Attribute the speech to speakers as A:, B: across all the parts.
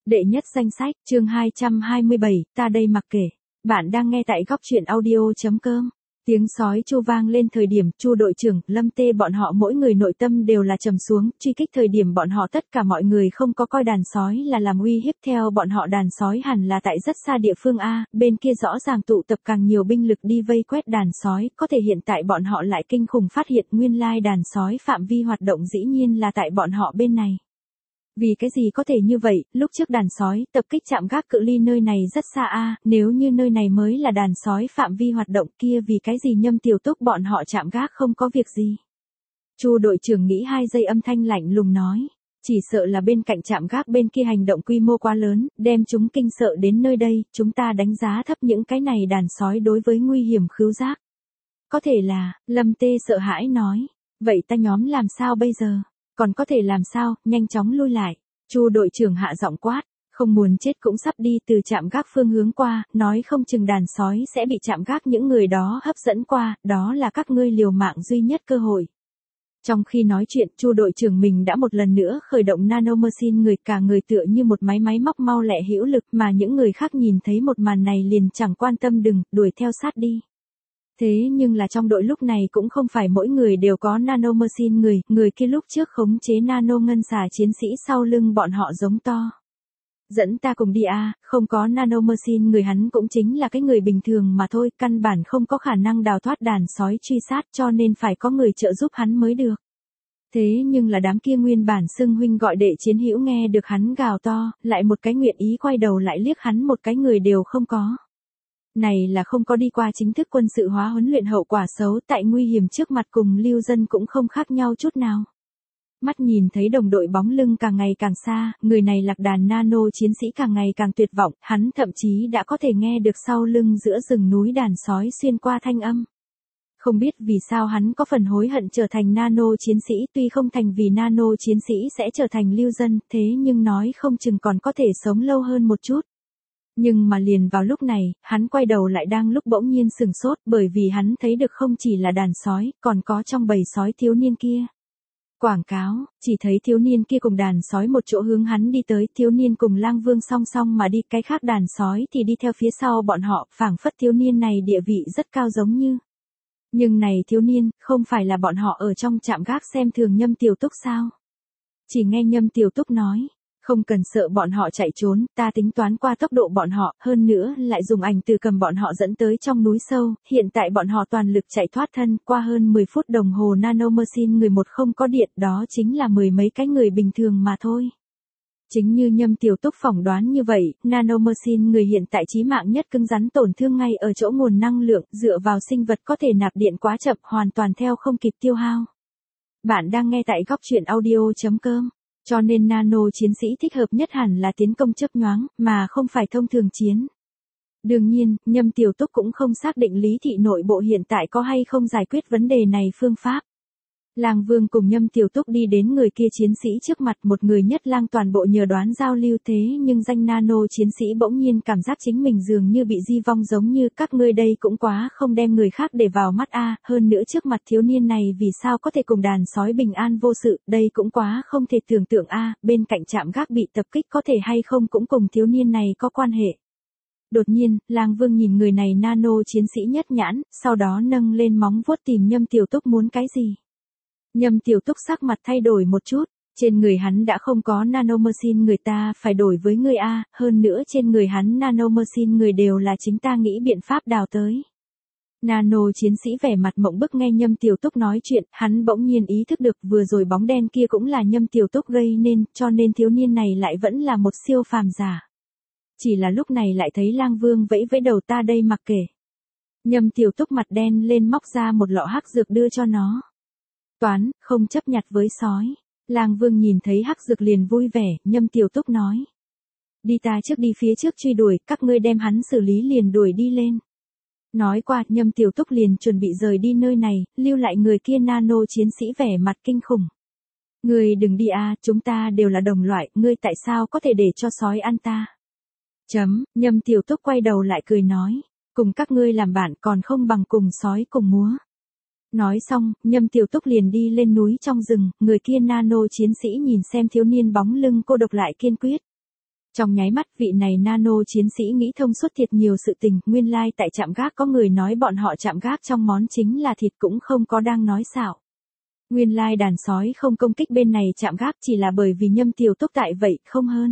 A: Đệ nhất danh sách, chương 227, ta đây mặc kệ. Bạn đang nghe tại góc truyện audio.com. Tiếng sói chu vang lên thời điểm Chu đội trưởng, Lâm Tê bọn họ mỗi người nội tâm đều là trầm xuống, truy kích thời điểm bọn họ tất cả mọi người không có coi đàn sói là làm uy hiếp, theo bọn họ đàn sói hẳn là tại rất xa địa phương A, bên kia rõ ràng tụ tập càng nhiều binh lực đi vây quét đàn sói, có thể hiện tại bọn họ lại kinh khủng phát hiện nguyên lai đàn sói phạm vi hoạt động dĩ nhiên là tại bọn họ bên này. Vì cái gì có thể như vậy, lúc trước đàn sói tập kích trạm gác cự ly nơi này rất xa a, nếu như nơi này mới là đàn sói phạm vi hoạt động kia vì cái gì Nhâm Tiểu Túc bọn họ trạm gác không có việc gì. Chu đội trưởng nghĩ 2 giây âm thanh lạnh lùng nói, chỉ sợ là bên cạnh trạm gác bên kia hành động quy mô quá lớn, đem chúng kinh sợ đến nơi đây, chúng ta đánh giá thấp những cái này đàn sói đối với nguy hiểm khứu giác. Có thể là, Lâm Tê sợ hãi nói, vậy ta nhóm làm sao bây giờ? Còn có thể làm sao, nhanh chóng lui lại. Chu đội trưởng hạ giọng quát, không muốn chết cũng sắp đi từ trạm gác phương hướng qua, nói không chừng đàn sói sẽ bị trạm gác những người đó hấp dẫn qua, đó là các ngươi liều mạng duy nhất cơ hội. Trong khi nói chuyện, Chu đội trưởng mình đã một lần nữa khởi động nanomachine người, cả người tựa như một máy móc mau lẹ hữu lực, mà những người khác nhìn thấy một màn này liền chẳng quan tâm, đừng đuổi theo sát đi. Thế nhưng là trong đội lúc này cũng không phải mỗi người đều có nanomachine người kia lúc trước khống chế nano ngân xà chiến sĩ sau lưng bọn họ giống to. Dẫn ta cùng đi a, không có nanomachine người hắn cũng chính là cái người bình thường mà thôi, căn bản không có khả năng đào thoát đàn sói truy sát cho nên phải có người trợ giúp hắn mới được. Thế nhưng là đám kia nguyên bản xưng huynh gọi đệ chiến hữu nghe được hắn gào to, lại một cái nguyện ý quay đầu lại liếc hắn một cái người đều không có. Này là không có đi qua chính thức quân sự hóa huấn luyện, hậu quả xấu tại nguy hiểm trước mặt cùng lưu dân cũng không khác nhau chút nào. Mắt nhìn thấy đồng đội bóng lưng càng ngày càng xa, người này lạc đàn nano chiến sĩ càng ngày càng tuyệt vọng, hắn thậm chí đã có thể nghe được sau lưng giữa rừng núi đàn sói xuyên qua thanh âm. Không biết vì sao hắn có phần hối hận trở thành nano chiến sĩ, tuy không thành vì nano chiến sĩ sẽ trở thành lưu dân, thế nhưng nói không chừng còn có thể sống lâu hơn một chút. Nhưng mà liền vào lúc này, hắn quay đầu lại đang lúc bỗng nhiên sừng sốt, bởi vì hắn thấy được không chỉ là đàn sói, còn có trong bầy sói thiếu niên kia. Quảng cáo, chỉ thấy thiếu niên kia cùng đàn sói một chỗ hướng hắn đi tới, thiếu niên cùng Lang Vương song song mà đi, cái khác đàn sói thì đi theo phía sau bọn họ, phảng phất thiếu niên này địa vị rất cao giống như. Nhưng này thiếu niên, không phải là bọn họ ở trong trạm gác xem thường Nhâm Tiểu Túc sao? Chỉ nghe Nhâm Tiểu Túc nói. Không cần sợ bọn họ chạy trốn, ta tính toán qua tốc độ bọn họ, hơn nữa lại dùng ảnh từ cầm bọn họ dẫn tới trong núi sâu, hiện tại bọn họ toàn lực chạy thoát thân, qua hơn 10 phút đồng hồ nanomachine người một không có điện, đó chính là 10 mấy cái người bình thường mà thôi. Chính như Nhâm Tiểu Túc phỏng đoán như vậy, nanomachine người hiện tại chí mạng nhất cứng rắn tổn thương ngay ở chỗ nguồn năng lượng, dựa vào sinh vật có thể nạp điện quá chậm, hoàn toàn theo không kịp tiêu hao. Bạn đang nghe tại góc truyện audio.com. Cho nên nano chiến sĩ thích hợp nhất hẳn là tiến công chớp nhoáng, mà không phải thông thường chiến. Đương nhiên, Nhâm Tiểu Túc cũng không xác định Lý Thị nội bộ hiện tại có hay không giải quyết vấn đề này phương pháp. Lang Vương cùng Nhâm Tiểu Túc đi đến người kia chiến sĩ trước mặt, một người nhất lang toàn bộ nhờ đoán giao lưu, thế nhưng danh nano chiến sĩ bỗng nhiên cảm giác chính mình dường như bị di vong, giống như các ngươi đây cũng quá không đem người khác để vào mắt a, hơn nữa trước mặt thiếu niên này vì sao có thể cùng đàn sói bình an vô sự, đây cũng quá không thể tưởng tượng a, bên cạnh trạm gác bị tập kích có thể hay không cũng cùng thiếu niên này có quan hệ. Đột nhiên, Lang Vương nhìn người này nano chiến sĩ nhất nhãn, sau đó nâng lên móng vuốt tìm Nhâm Tiểu Túc muốn cái gì. Nhâm Tiểu Túc sắc mặt thay đổi một chút, trên người hắn đã không có nanomachine người, ta phải đổi với người a, hơn nữa trên người hắn nanomachine người đều là chính ta nghĩ biện pháp đào tới. Nano chiến sĩ vẻ mặt mộng bức nghe Nhâm Tiểu Túc nói chuyện, hắn bỗng nhiên ý thức được vừa rồi bóng đen kia cũng là Nhâm Tiểu Túc gây nên, cho nên thiếu niên này lại vẫn là một siêu phàm giả. Chỉ là lúc này lại thấy Lang Vương vẫy vẫy đầu, ta đây mặc kệ. Nhâm Tiểu Túc mặt đen lên móc ra một lọ hắc dược đưa cho nó. Toán, không chấp nhặt với sói. Lang Vương nhìn thấy hắc dược liền vui vẻ, Nhâm Tiểu Túc nói. Đi, ta trước đi phía trước truy đuổi, các ngươi đem hắn xử lý liền đuổi đi lên. Nói qua, Nhâm Tiểu Túc liền chuẩn bị rời đi nơi này, lưu lại người kia nano chiến sĩ vẻ mặt kinh khủng. Ngươi đừng đi a, chúng ta đều là đồng loại, ngươi tại sao có thể để cho sói ăn ta? Nhâm Tiểu Túc quay đầu lại cười nói, cùng các ngươi làm bạn còn không bằng cùng sói cùng múa. Nói xong, Nhâm Tiểu Túc liền đi lên núi trong rừng, người kia nano chiến sĩ nhìn xem thiếu niên bóng lưng cô độc lại kiên quyết. Trong nháy mắt vị này nano chiến sĩ nghĩ thông suốt thiệt nhiều sự tình, nguyên lai tại trạm gác có người nói bọn họ trạm gác trong món chính là thịt cũng không có đang nói xạo. Nguyên lai đàn sói không công kích bên này trạm gác chỉ là bởi vì Nhâm Tiểu Túc tại vậy, không hơn.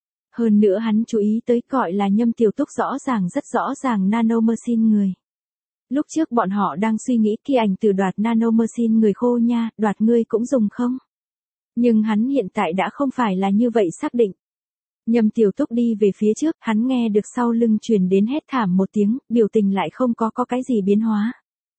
A: Hơn nữa hắn chú ý tới gọi là Nhâm Tiểu Túc rất rõ ràng nano machine người. Lúc trước bọn họ đang suy nghĩ kia ảnh từ đoạt nano machine người khô nha, đoạt ngươi cũng dùng không? Nhưng hắn hiện tại đã không phải là như vậy xác định. Nhâm Tiểu Túc đi về phía trước, hắn nghe được sau lưng truyền đến hét thảm một tiếng, biểu tình lại không có cái gì biến hóa.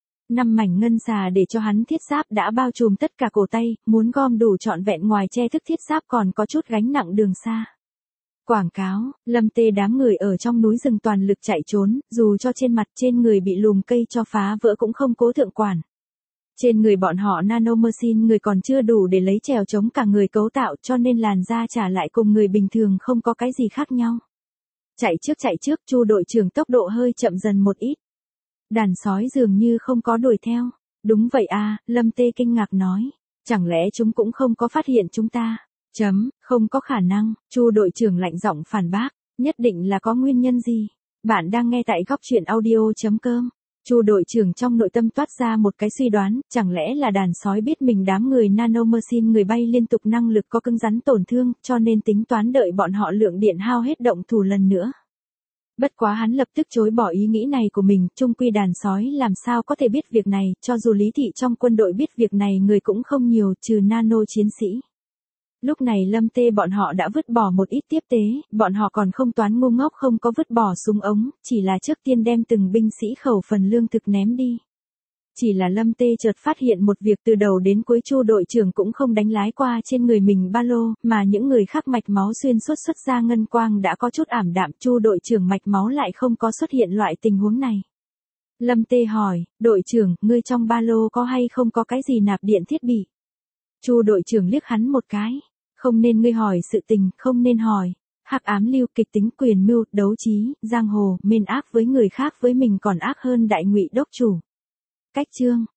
A: 5 mảnh ngân xà để cho hắn thiết giáp đã bao trùm tất cả cổ tay, muốn gom đủ trọn vẹn ngoài che thức thiết giáp còn có chút gánh nặng đường xa. Quảng cáo, Lâm Tê đám người ở trong núi rừng toàn lực chạy trốn, dù cho trên mặt trên người bị lùm cây cho phá vỡ cũng không cố thượng quản. Trên người bọn họ nano machine người còn chưa đủ để lấy trèo chống cả người cấu tạo cho nên làn da trả lại cùng người bình thường không có cái gì khác nhau. Chạy trước, Chu đội trưởng tốc độ hơi chậm dần một ít. Đàn sói dường như không có đuổi theo. Đúng vậy à, Lâm Tê kinh ngạc nói. Chẳng lẽ chúng cũng không có phát hiện chúng ta? Không có khả năng, Chu đội trưởng lạnh giọng phản bác. Nhất định là có nguyên nhân gì? Bạn đang nghe tại góc truyện audio.com. Chu đội trưởng trong nội tâm toát ra một cái suy đoán, chẳng lẽ là đàn sói biết mình đám người nano machine người bay liên tục năng lực có cứng rắn tổn thương, cho nên tính toán đợi bọn họ lượng điện hao hết động thủ lần nữa. Bất quá hắn lập tức chối bỏ ý nghĩ này của mình, chung quy đàn sói làm sao có thể biết việc này, cho dù Lý Thị trong quân đội biết việc này người cũng không nhiều, trừ nano chiến sĩ. Lúc này Lâm Tê bọn họ đã vứt bỏ một ít tiếp tế, bọn họ còn không toán ngu ngốc không có vứt bỏ súng ống, chỉ là trước tiên đem từng binh sĩ khẩu phần lương thực ném đi. Chỉ là Lâm Tê chợt phát hiện một việc từ đầu đến cuối Chu đội trưởng cũng không đánh lái qua trên người mình ba lô, mà những người khác mạch máu xuyên suốt xuất ra ngân quang đã có chút ảm đạm, Chu đội trưởng mạch máu lại không có xuất hiện loại tình huống này. Lâm Tê hỏi, đội trưởng, ngươi trong ba lô có hay không có cái gì nạp điện thiết bị? Chu đội trưởng liếc hắn một cái. Không nên ngươi hỏi sự tình, không nên hỏi. Hắc ám lưu kịch tính quyền mưu, đấu trí, giang hồ, mên ác với người khác với mình còn ác hơn đại ngụy đốc chủ. Cách chương,